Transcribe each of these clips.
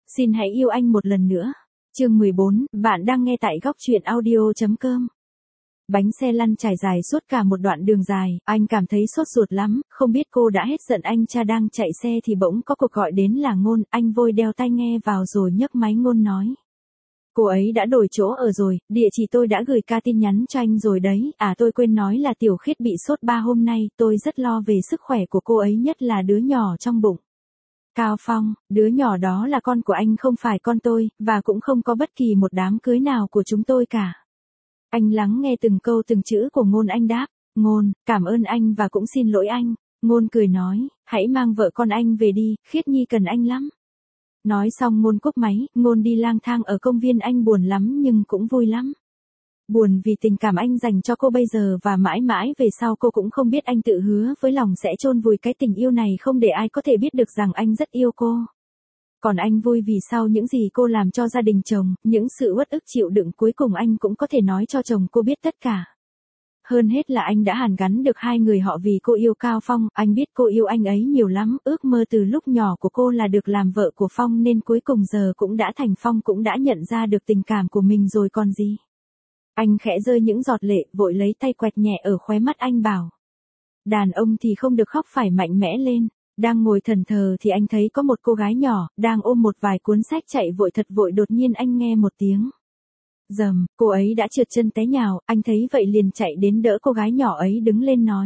Xin hãy yêu anh một lần nữa. Chương 14, bạn đang nghe tại góc truyện audio.com. Bánh xe lăn trải dài suốt cả một đoạn đường dài, anh cảm thấy sốt ruột lắm, không biết cô đã hết giận anh cha đang chạy xe thì bỗng có cuộc gọi đến là Ngôn, anh vội đeo tai nghe vào rồi nhấc máy. Ngôn nói. Cô ấy đã đổi chỗ ở rồi, địa chỉ tôi đã gửi ca tin nhắn cho anh rồi đấy, tôi quên nói là Tiểu Khiết bị sốt 3 hôm nay, tôi rất lo về sức khỏe của cô ấy, nhất là đứa nhỏ trong bụng. Cao Phong, đứa nhỏ đó là con của anh không phải con tôi, và cũng không có bất kỳ một đám cưới nào của chúng tôi cả. Anh lắng nghe từng câu từng chữ của Ngôn, anh đáp, Ngôn, cảm ơn anh và cũng xin lỗi anh. Ngôn cười nói, hãy mang vợ con anh về đi, Khiết Nhi cần anh lắm. Nói xong Ngôn cúp máy, Ngôn đi lang thang ở công viên, anh buồn lắm nhưng cũng vui lắm. Buồn vì tình cảm anh dành cho cô bây giờ và mãi mãi về sau. Cô cũng không biết anh tự hứa với lòng sẽ chôn vùi cái tình yêu này không để ai có thể biết được rằng anh rất yêu cô. Còn anh vui vì sau những gì cô làm cho gia đình chồng, những sự uất ức chịu đựng, cuối cùng anh cũng có thể nói cho chồng cô biết tất cả. Hơn hết là anh đã hàn gắn được hai người họ vì cô yêu Cao Phong, anh biết cô yêu anh ấy nhiều lắm, ước mơ từ lúc nhỏ của cô là được làm vợ của Phong nên cuối cùng giờ cũng đã thành. Phong cũng đã nhận ra được tình cảm của mình rồi còn gì. Anh khẽ rơi những giọt lệ, vội lấy tay quẹt nhẹ ở khóe mắt, anh bảo. Đàn ông thì không được khóc, phải mạnh mẽ lên. Đang ngồi thẫn thờ thì anh thấy có một cô gái nhỏ, đang ôm một vài cuốn sách chạy vội thật vội, đột nhiên anh nghe một tiếng. Rầm, cô ấy đã trượt chân té nhào, anh thấy vậy liền chạy đến đỡ cô gái nhỏ ấy đứng lên nói.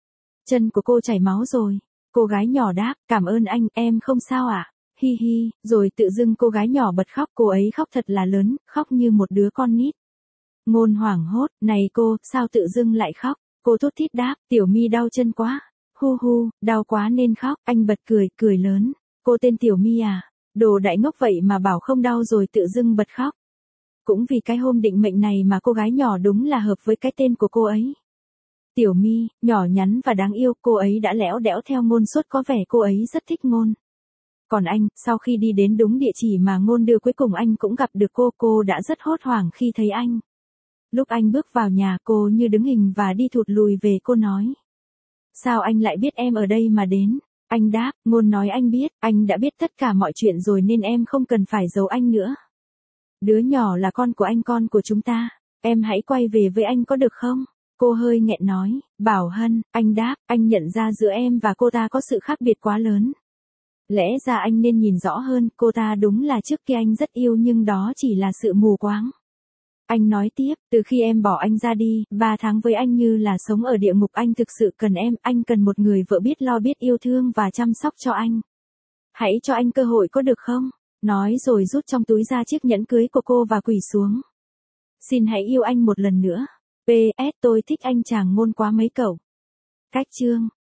Chân của cô chảy máu rồi. Cô gái nhỏ đáp, cảm ơn anh, em không sao ạ. Hi hi, rồi tự dưng cô gái nhỏ bật khóc, cô ấy khóc thật là lớn, khóc như một đứa con nít. Ngôn hoảng hốt, này cô, sao tự dưng lại khóc? Cô thút thít đáp, Tiểu My đau chân quá. Hu hu, đau quá nên khóc. Anh bật cười, cười lớn. Cô tên Tiểu My à? Đồ đại ngốc vậy mà bảo không đau rồi tự dưng bật khóc. Cũng vì cái hôm định mệnh này mà cô gái nhỏ đúng là hợp với cái tên của cô ấy. Tiểu My, nhỏ nhắn và đáng yêu, cô ấy đã lẽo đẽo theo Ngôn suốt, có vẻ cô ấy rất thích Ngôn. Còn anh, sau khi đi đến đúng địa chỉ mà Ngôn đưa, cuối cùng anh cũng gặp được cô đã rất hốt hoảng khi thấy anh. Lúc anh bước vào nhà, cô như đứng hình và đi thụt lùi về. Cô nói. Sao anh lại biết em ở đây mà đến? Anh đáp, Ngôn nói anh biết, anh đã biết tất cả mọi chuyện rồi nên em không cần phải giấu anh nữa. Đứa nhỏ là con của anh, con của chúng ta. Em hãy quay về với anh có được không? Cô hơi nghẹn nói, Bảo Hân, anh đáp, anh nhận ra giữa em và cô ta có sự khác biệt quá lớn. Lẽ ra anh nên nhìn rõ hơn, cô ta đúng là trước kia anh rất yêu nhưng đó chỉ là sự mù quáng. Anh nói tiếp, từ khi em bỏ anh ra đi, 3 tháng với anh như là sống ở địa ngục, anh thực sự cần em, anh cần một người vợ biết lo, biết yêu thương và chăm sóc cho anh. Hãy cho anh cơ hội có được không? Nói rồi rút trong túi ra chiếc nhẫn cưới của cô và quỳ xuống. Xin hãy yêu anh một lần nữa. PS, tôi thích anh chàng Ngôn quá mấy cậu. Cách chương.